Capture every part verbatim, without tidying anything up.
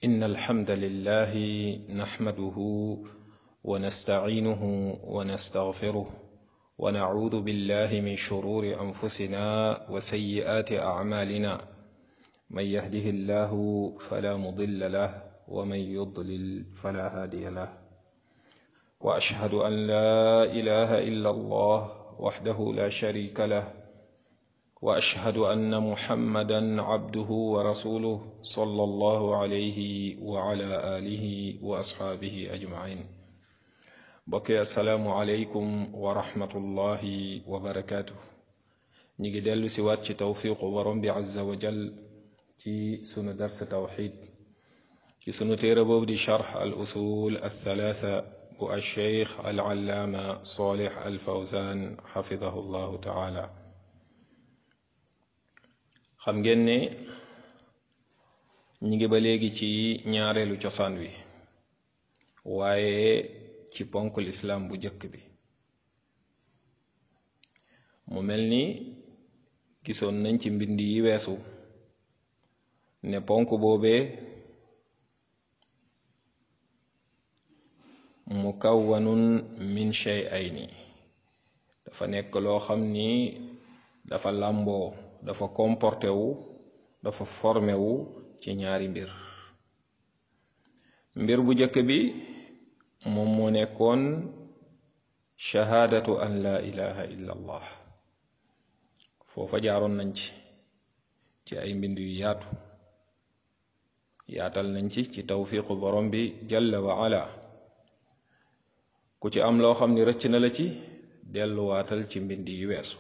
إن الحمد لله نحمده ونستعينه ونستغفره ونعوذ بالله من شرور أنفسنا وسيئات أعمالنا من يهده الله فلا مضل له ومن يضلل فلا هادي له وأشهد أن لا إله إلا الله وحده لا شريك له وأشهد أن محمدا عبده ورسوله صلى الله عليه وعلى آله وأصحابه أجمعين بقي السلام عليكم ورحمة الله وبركاته نيجي دلو سوات توفيق ورب عز وجل في سنة درس توحيد في سنة تيربو دي شرح الأصول الثلاثة والشيخ العلامة صالح الفوزان حفظه الله تعالى xam ngeen ne ñi ngi ba léegi ci ñaareelu cosaan wi waaye ci ponkul islam bu jëkk bi mu mel ni gisoon nañ ci mbind yi weesu ne ponk boobee mukawwanun min shay'ayni dafa nekk loo xam ni dafa làmboo dafa comporté wu dafa formé wu ci ñaari mbir mbir bu jëkk bi moom moo nekkoon shahaadatu an la ilaha illa allah foofa jaaroon nañ ci ci ay mbind yu yaatu yaatal nañ ci ci tawfiqu borom bi jalla wa ala ku ci am loo xam ni rëcc na la ci delluwaatal ci mbind yu weesu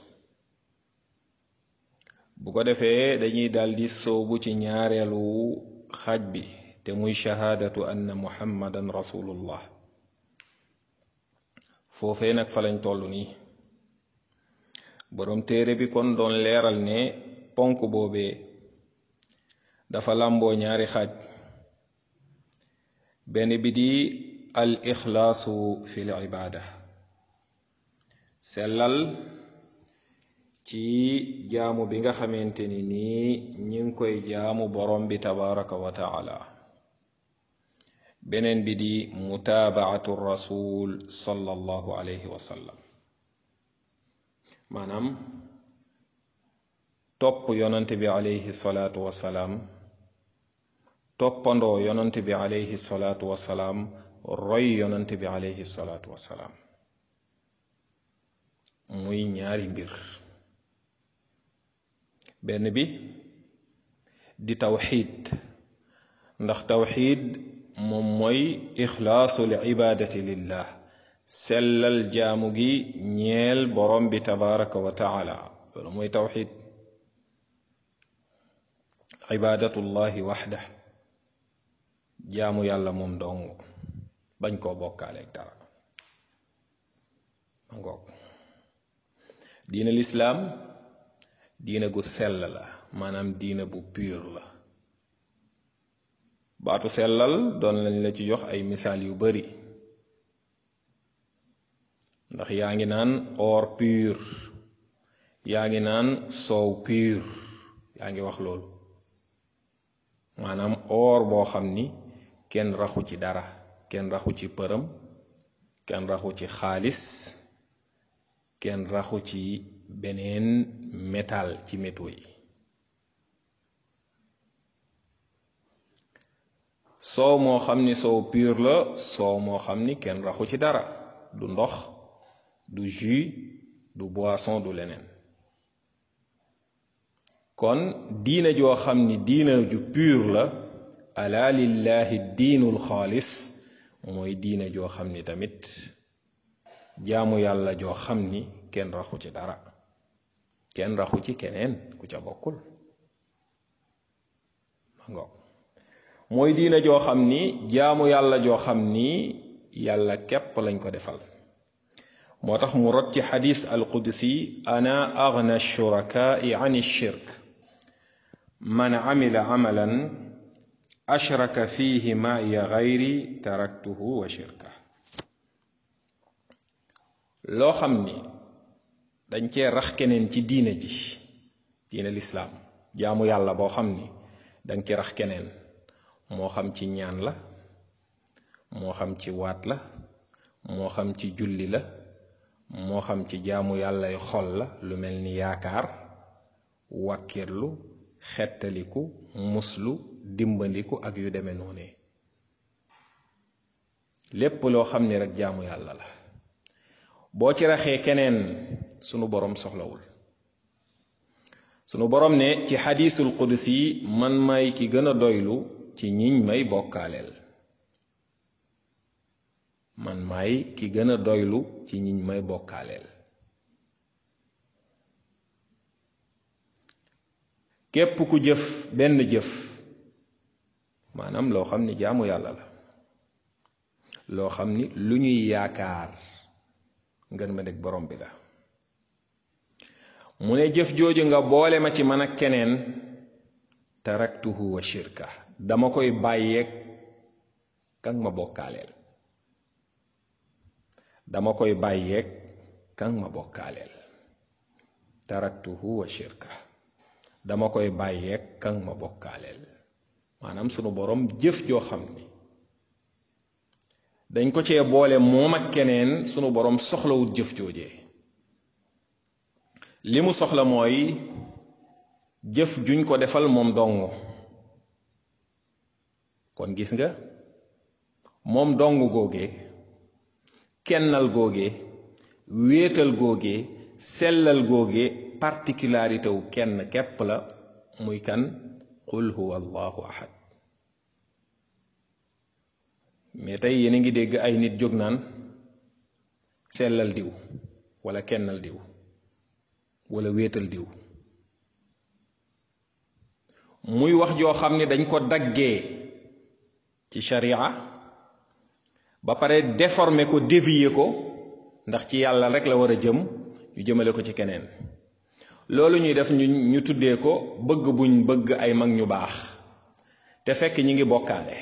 bu ko defee dañuy daldi soobu ci ñaareelu xaaj bi te muy shahaadatu anna muhammadan rasulullah foofee nag fa lañ toll nii boroom téere bi kon doon leeral ne ponk boobee dafa làmboo ñaari xaaj benn bi di al ixlaasu fil ibaada sellal ci jaamu bi nga xamante ni nii ñi ngi koy jaamu borom bi tabaraka wa taala beneen bi di mutaabaatu rasul sallallahu alayhi wa sallam maanaam topp yonante bi alayhi salaatu wasalaam toppandoo yonante bi alayhi salaatu wasalaam roy yonante bi alayhi salaatu wasalaam muy ñaari mbir benn bi di tawxiid ndax tawxiid moom mooy ixlaasul ibaadati lillah sellal jaamu gi ñeel borom bi tabaraka wa taala loolu mooy tawxiid ibaadatullahi waxda jaamu yàlla moom dong bañ koo bokkaaleeg dara ma ngoog diina lislaam diina gu sell la maanaam diina bu pur la baatu sellal doon lañ la ci jox ay misaal yu bari ndax yaa ngi naan or pur yaa ngi naan soow pur yaa ngi wax loolu maanaam or boo xam ni kenn raxu ci dara kenn raxu ci përëm kenn raxu ci xaalis kenn raxu ci beneen métal ci métaux yi soow moo xam ni soow pur la soow moo xam ni kenn raxu ci dara du ndox du jus du boisson du leneen kon diina joo xam ni diina ju pur la ala lillahi diinul xaalis mooy diina joo xam ni tamit jaamu yàlla joo xam ni kenn raxu ci dara kenn raxu ci keneen ku ca bokkul ngo mooy diina joo xam ni jaamu yàlla joo xam ni yàlla képp lañ ko defal moo tax mu rot ci xadis alqudsi ana agna shurakaai an shirk man amila amalan ashraka fihi ma'iya gayri taraktuhu wa shirka loo xam ni dañ cee rax keneen ci diina ji diina lislaam jaamu yàlla boo xam ni danga ci rax keneen moo xam ci ñaan la moo xam ci waat la moo xam ci julli la moo xam ci jaamu yàllay xol la lu mel ni yaakaar wàkkirlu xettaliku muslu dimbandiku ak yu demee noone lépp loo xam ni rek jaamu yàlla la boo ci raxee keneen sunu boroom soxlawul sunu boroom ne ci xadiisul qudsi man may ki gën a doylu ci ñiñ may bokkaaleel man may ki gën a doylu ci ñiñ may bokkaaleel képp ku jëf benn jëf maanaam loo xam ni jaamu yàlla la loo xam ni lu ñuy yaakaar ngën ma dég borom bi la mu ne jëf jooju nga boole ma ci man ak keneen taraktuhu wa shirka dama koy bàyyeeg kan ma bokkaaleel dama koy bàyyeeg kan ma bokkaaleel taraktuhu wa shirka dama koy bàyyeeg kan ma bokkaaleel maanaam sunu borom jëf joo xam ni dañ ko cee boole moom ak keneen sunu borom soxlawut jëf joojee li mu soxla mooy jëf juñ ko defal moom dong kon gis nga moom dong góogee kennal góogee wéetal góogee sellal góogee particularité wu kenn képp la muy kan qul huwa allahu ahad mais tey yéen a ngi dégg ay nit jóg naan sellal diw wala kennal diw wala wéetal diw muy wax joo xam ni dañ ko daggee ci sharia ba pare déformer ko dévier ko ndax ci yàlla rek la war a jëm ñu jëmale ko ci keneen loolu ñuy def ñu ñu tuddee ko bëgg buñ bëgg ay mag ñu baax te fekk ñi ngi bokkaale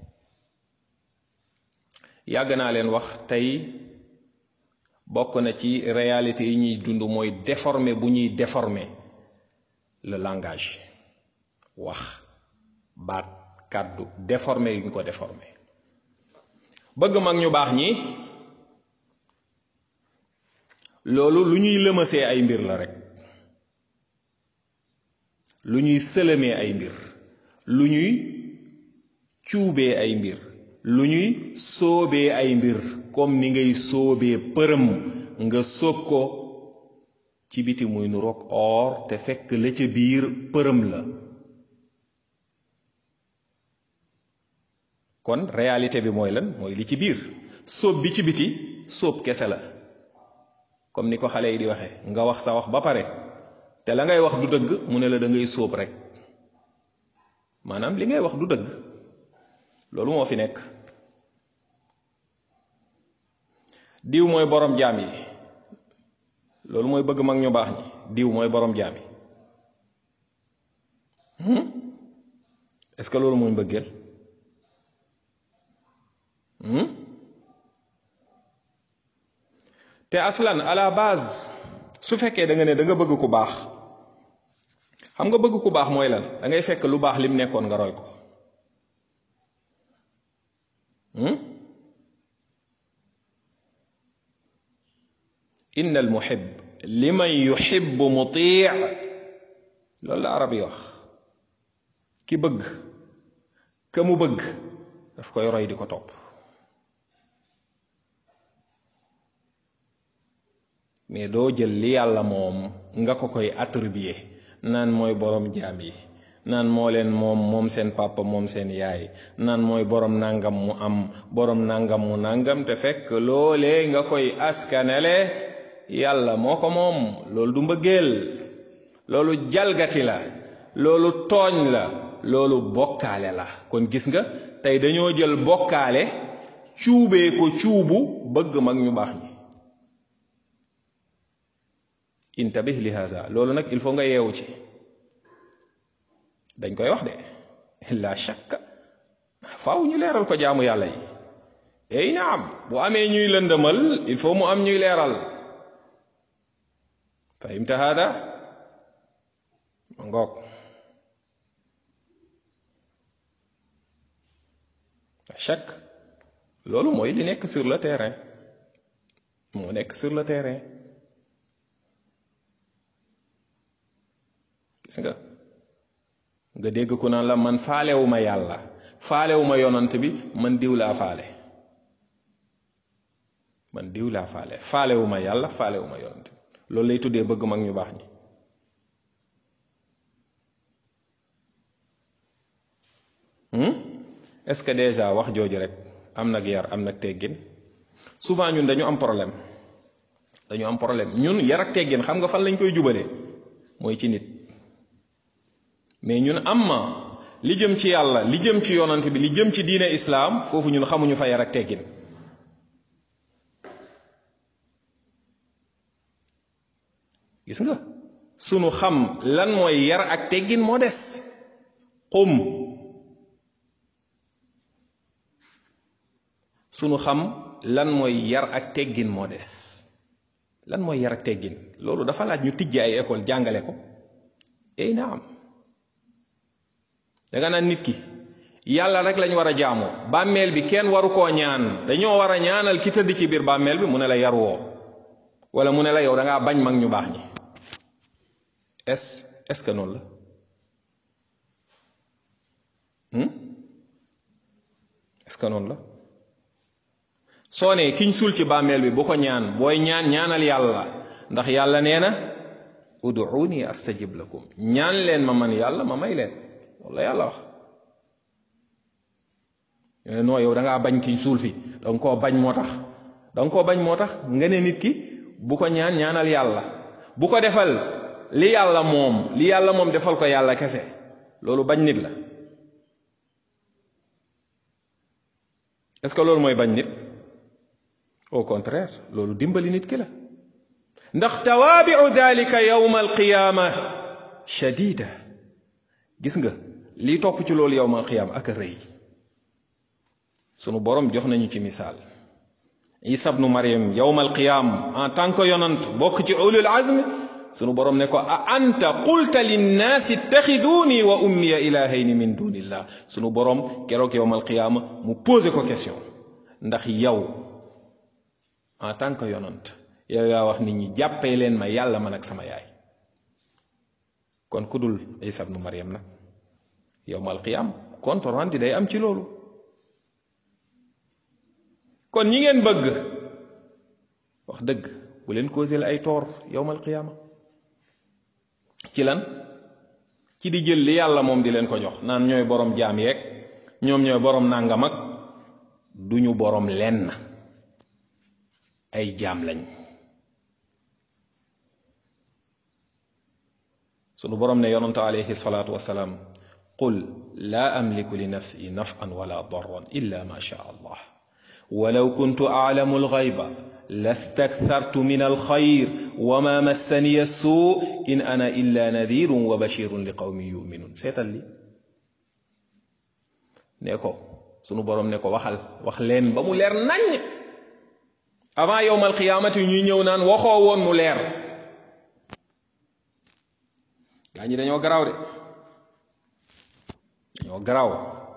yàgg naa leen wax tey bokk na ci réalité yi ñuy dund mooy déformer bu ñuy déformer le langage wax baat kàddu déformer yu ñu ko déformer bëgg mag ñu baax ñi loolu lu ñuy lëmasee ay mbir la rek lu ñuy sëlëmee ay mbir lu ñuy cuubee ay mbir lu ñuy sóobee ay mbir comme ni ngay sóobee përëm nga sóob ko ci biti muy nu roog or te fekk la ca biir përëm la kon réalité bi mooy lan mooy li ci biir sóob bi ci biti sóob kese la comme ni ko xale yi di waxe nga wax sa wax ba pare te la ngay wax du dëgg mu ne la da ngay sóob rek maanaam li ngay wax du dëgg loolu moo fi nekk diw mooy borom jaam yi loolu mooy bëgg mag ñu baax ñi diw mooy borom jaam yi est-ce que loolu mooy mbëggeel te aslan à la base su fekkee da nga ne da nga bëgg ku baax xam nga bëgg ku baax mooy lan da ngay fekk lu baax lim nekkoon nga roy ko inna al muhib liman yuhibbu mutii loolu la arab yi wax ki bëgg ka mu bëgg daf koy roy di ko topp mais doo jël li yàlla moom nga ko koy attribuer naan mooy borom jaam yi naan moo leen moom moom seen papa moom seen yaay naan mooy borom nangam mu am borom nangam mu nangam te fekk loolee nga koy askanele yàlla moo ko moom loolu du mbëggeel loolu jalgati la loolu tooñ la loolu bokkaale la kon gis nga tey dañoo jël bokkaale cuubee ko cuubu bëgg mag ñu baax ñi intabih li haza loolu nag il faut nga yeewu ci dañ koy wax de la shakka faaw ñu leeral ko jaamu yàlla yi ey naam bu amee ñuy lëndëmal il faut mu am ñuy leeral fahimta hada ngoog chaque loolu mooy li nekk sur le terrain moo nekk sur le terrain gis nga nga dégg ku naan la man faalewuma yàlla faalewuma yonant bi man diw laa faale man diw laa faale faalewuma yàlla faalewuma yonant bi loolu lay tuddee bëgg mag ñu baax ñi est-ce que déjà wax jooju rek am nag yar am nag teggin souvent ñun dañu am problème dañu am problème ñun yar ak teggin xam nga fan lañ koy jubalee mooy ci nit mais ñun am ma li jëm ci yàlla li jëm ci yonant bi li jëm ci diine islaam foofu ñun xamuñu fa yar ak teggin gis nga sunu xam lan mooy yar ak teggin moo des xum sunu xam lan mooy yar ak teggin moo des lan mooy yar ak teggin loolu dafa laaj ñu tijji ay école jàngale ko ey naam danga naan nit ki yàlla rek lañ war a jaamoo bàmmeel bi kenn waru koo ñaan dañoo war a ñaanal ki tëdd ci biir bàmmeel bi mu ne la yar woo wala mu ne la yow da ngaa bañ mag ñu baax ñi est est-ce que noonu la est-ce que noonu la soo ne kiñ suul ci bàmmeel bi bu ko ñaan booy ñaan ñaanal yàlla ndax yàlla nee na ud'uuni astajib lakum ñaan leen ma man yàlla ma may leen loolu la yàlla wax non yow da ngaa bañ kiñ suul fi da nga koo bañ moo tax da nga koo bañ moo tax nga ne nit ki bu ko ñaan ñaanal yàlla bu ko defal li yàlla moom li yàlla moom defal ko yàlla kese loolu bañ nit la est-ce que loolu mooy bañ nit au contraire loolu dimbali nit ki la ndax tawaabi'u dalika yawma alqiyaama shadida gis nga lii topp ci loolu yawma alqiyaama ak a rëy sunu borom jox nañu ci misaal Isa ibnu Maryam yawma alqiyaama en tant que yonant bokk ci ulul azm sunu borom ne ko a anta qulta linnaasi ittaxiduuni wa ummiya ilaahayni min dunillah sunu borom keroog yawmal qiyaama mu posé ko question ndax yow en tant que yonant yow yaa wax nit ñi jàppee leen ma yàlla man ak sama yaay kon ku dul Isa ibnu Maryam nag yawmal qiyaama compte rendu day am ci loolu kon ñi ngeen bëgg wax dëgg bu leen causé ay toor yawmal qiyaama ci lan ci di jël li yàlla moom di leen ko jox naan ñooy borom jaam yeeg ñoom ñooy borom nangam ak duñu borom lenn ay jaam lañ sunu borom ne yonante alayhi salaatu wasalaam qul laa amliku li nafsi naf'an wala darran illa ma sha allah walaw kuntu a'lamu al-ghayba lastakthartu min alxayr wa ma massaniya suu in ana illa nadirun wa bashirun li qawmin yuminun seetal li ne ko sunu boroom ne ko waxal wax leen ba mu leer naññ avant yowmal qiyaamati ñuy ñëw naan waxoo woon mu leer gaa ñi dañoo garaaw de dañoo garaaw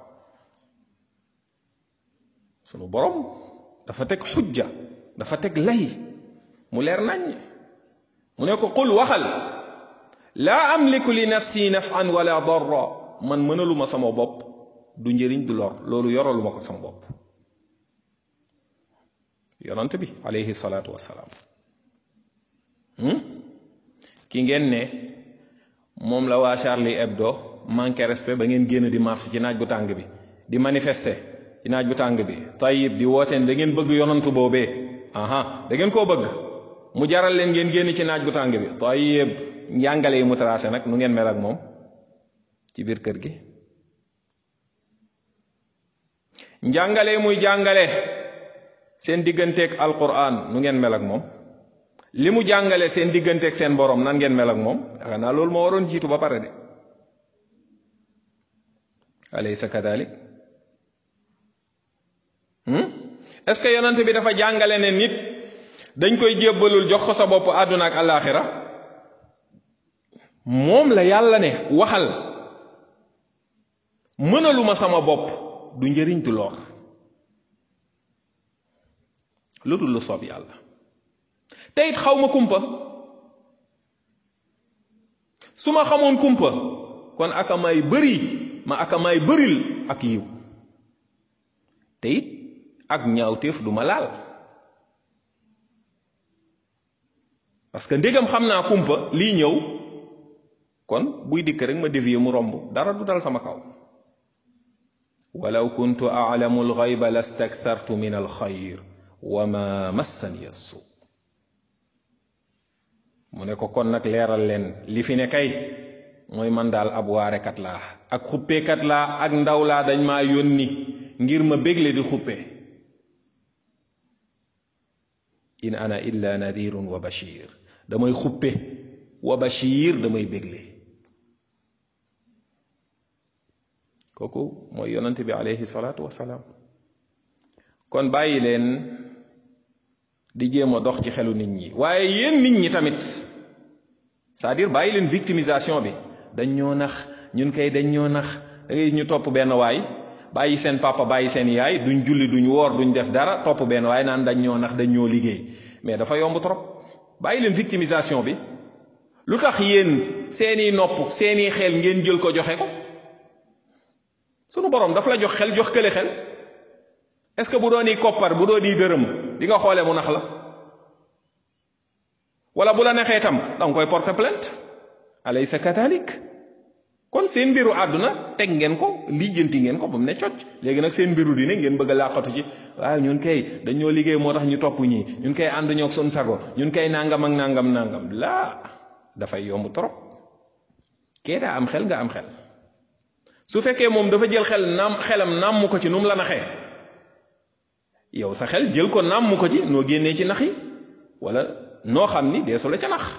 sunu boroom dafa teg xujja dafa teg lay mu leer nañ mu ne ko qul waxal laa amliku li nafsi naf'an wala darra man mënaluma sama bopp du njëriñ du lor loolu yoraluma ko sama bopp yonent bi alayhi salaatu wassalaam ki ngeen ne moom la waa Charlie Hebdo manqué respect ba ngeen génn di marche ci naaj bu tàng bi di manifester ci naaj bu tàng bi Tayyib di wooteen da ngeen bëgg yonantu boobee aha da ngeen koo bëgg mu jaral leen ngeen génn ci naaj bu tàng bi Tayyib njàngale yi mu tracé nag nu ngeen mel ak moom ci biir kër gi njàngale muy jàngale seen digganteeg alquran nu ngeen mel ak moom li mu jàngale seen digganteeg seen borom nan ngeen mel ak moom yaakaar naa loolu moo waroon jiitu ba pare de alaysa kadalik est-ce que yonent bi dafa jàngale ne nit dañ koy jébbalul jox ko sa bopp àdduna ak àllaaxira moom la yàlla ne waxal mënaluma sama bopp du njëriñ du lor lu dul lu soob yàlla te it xaw ma kumpa su ma xamoon kumpa kon aka may bëri ma aka may bëril ak yiw te it ak ñaawteef du ma laal parce que ndégam xam naa kumpa lii ñëw kon buy dikk rek ma dévier mu romb dara du dal sama kaw walaw kuntu a'lamu al-ghayba lastakthartu min al-khayr wa ma massani as-su mu ne ko kon nag leeral leen li fi ne kay mooy man daal ab waarekat laa ak xuppeekat laa ak ndaw laa dañ maa yónni ngir ma bégle di xuppe in ana illa nadirun wa bashir damay xuppe wa bashir damay bégle kooku mooy yonante bi alayhi salaatu wasalaam kon bàyyi leen di jéem a dox ci xelu nit ñi waaye yéen nit ñi tamit c'est-à-dire bàyyi leen victimisation bi dañ ñoo nax ñun kay dañ ñoo nax da ngay ñu topp benn waay bàyyi seen papa bàyyi seen yaay duñ julli duñ woor duñ def dara topp benn waay naan dañ ñoo nax dañ ñoo liggéey mais dafa yomb trop bàyyi leen victimisation bi lu tax yéen seeni nopp seeni xel ngeen jël ko joxe ko sunu borom dafa la jox xel jox kële xel est-ce que bu doon koppar bu doon dërëm di nga xoolee mu nax la wala bu la neexee tam danga koy porter plainte alaysa kadhalik kon seen mbiru àdduna teg ngeen ko lijjanti ngeen ko ba mu ne cocc léegi nag seen mbiru dine ngeen bëgg a làqatu ci waaw ñun kay dañoo liggéey moo tax ñu topp ñii ñun kay ànd ñoo ak sun sago ñun kay nangam ak nangam nangam laa dafay yomb trop kee daa am xel nga am xel su fekkee moom dafa jël xel naam xelam nàmm ko ci nu mu la naxee yow sa xel jël ko nàmm ko ci noo génnee ci nax yi wala noo xam ni deesu la ca nax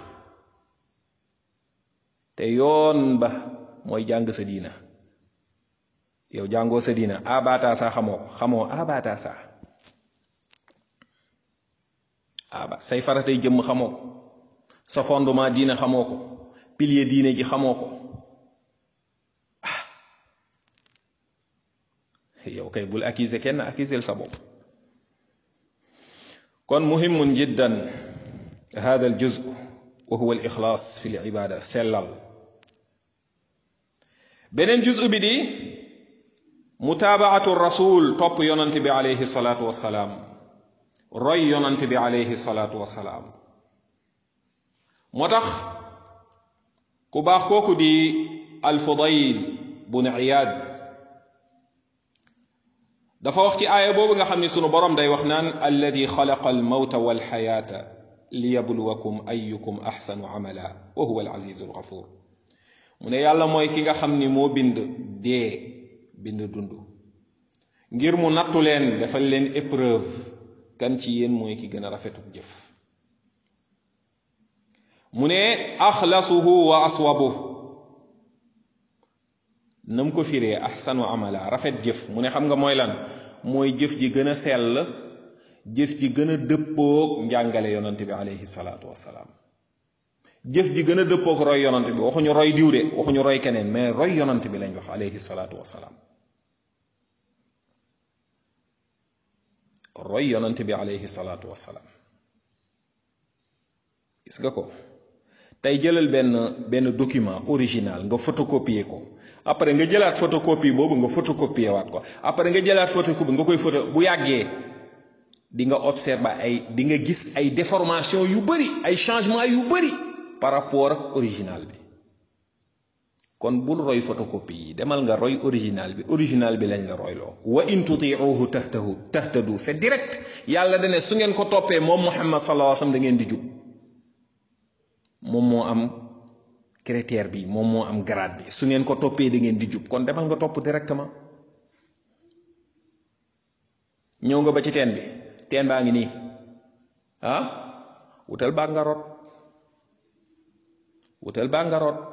te yoon ba mooy jàng sa diina yow jàngoo sa diina abata sa xamoo ko xamoo abata sa aba say faratay jëmm xamoo ko sa fondement diina xamoo ko pilier diine ji xamoo ko ah yow kay bul accuser kenn accuser sa bopp kon muhimun jiddan hada al juz wa huwa al ixlaas fi al ibada sellal beneen juz bi di mutaabaatu rasul topp yonante bi alayhi salaatu wasalaam roy yonante bi alayhi salaatu wasalaam moo tax ku baax kooku di al Fudayl bun Iyaad dafa wax ci aaya boobu nga xam ni sunu borom day wax naan alladi xalaqa al mawta wal xayaata liyabluwakum ayyukum axsanu amala wa huwa al azizu al ghafuur mu ne yàlla mooy ki nga xam ni moo bind dee bind dund ngir mu nattu leen defal leen épreuve kan ci yéen mooy ki gën a rafetuk jëf mu ne axlasuhu wa aswabuhu nam ko firee ahsanu amala rafet jëf mu ne xam nga mooy lan mooy jëf ji gën a sell jëf ji gën a dëppoog njàngale yonante bi alayhi salaatu wasalaam jëf ji gën a dëppoog roy yonante bi waxuñu roy diw de waxuñu roy keneen mais roy yonante bi lañ wax alayhi salaatu wasalaam roy yonante bi alayhi salaatu wasalaam gis nga ko tey jëlal benn benn document original nga photocopier ko après nga jëlaat photocopie boobu nga photocopier waat ko après nga jëlaat photocopie nga koy photo bu yàggee di nga observer ay di nga gis ay déformation yu bari ay changement yu bari par rapport ak original bi kon bul roy photocopie yi demal nga roy original bi original bi lañ la royloo wa in tuti'uhu tahtadu tahtadu c'est direct yàlla dane su ngeen ko toppee moom Muhammad sallallahu alayhi wasallam da ngeen di jub moom moo am critère bi moom moo am grade bi su ngeen ko toppee da ngeen di jub kon demal nga topp directement ñëw nga ba ci teen bi teen baa ngi nii ah wutal baag nga root wutal baag nga root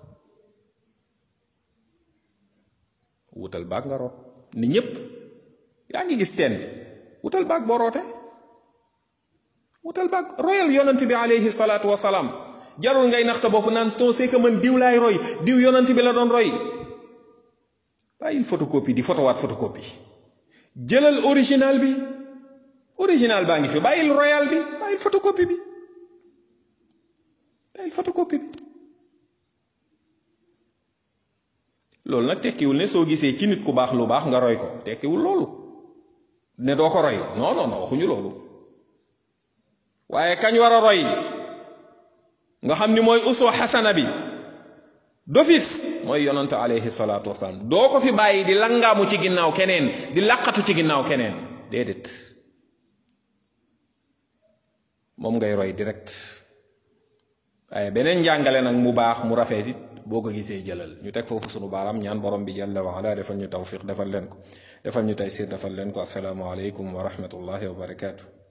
wutal baag nga root ni ñépp yaa ngi gis teen bi wutal baag boo roote wutal baag royal yonent bi alayhi salaatu wasalaam jarul ngay nax sa bopp naan ton c'est que man diw laay roy diw yonent bi la doon roy bàyyil photocopie di photowaat photocopie jëlal original bi original baa ngi fi bàyyil royal bi bàyyil photocopie bi bàyyil photocopie bi loolu nag tekkiwul ne soo gisee ci nit ku baax lu baax nga roy ko tekkiwul loolu ne doo ko roy non non non waxuñu loolu waaye kañ war a roy nga xam ni mooy uswa xasana bi d'office mooy yonante alayhi salaatu wasalaam doo ko fi bàyyi di langaamu ci ginnaaw keneen di laqatu ci ginnaaw keneen déedéet moom ngay roy direct waaye beneen njàngale nag mu baax mu rafet it boo ko gisee jëlal ñu teg foofu sunu baaraam ñaan borom bi jalla wa ala defal ñu tawfiq defal leen ko defal ñu taysir defal leen ko assalaamu aleykum wa rahmatullahi wa barakaatu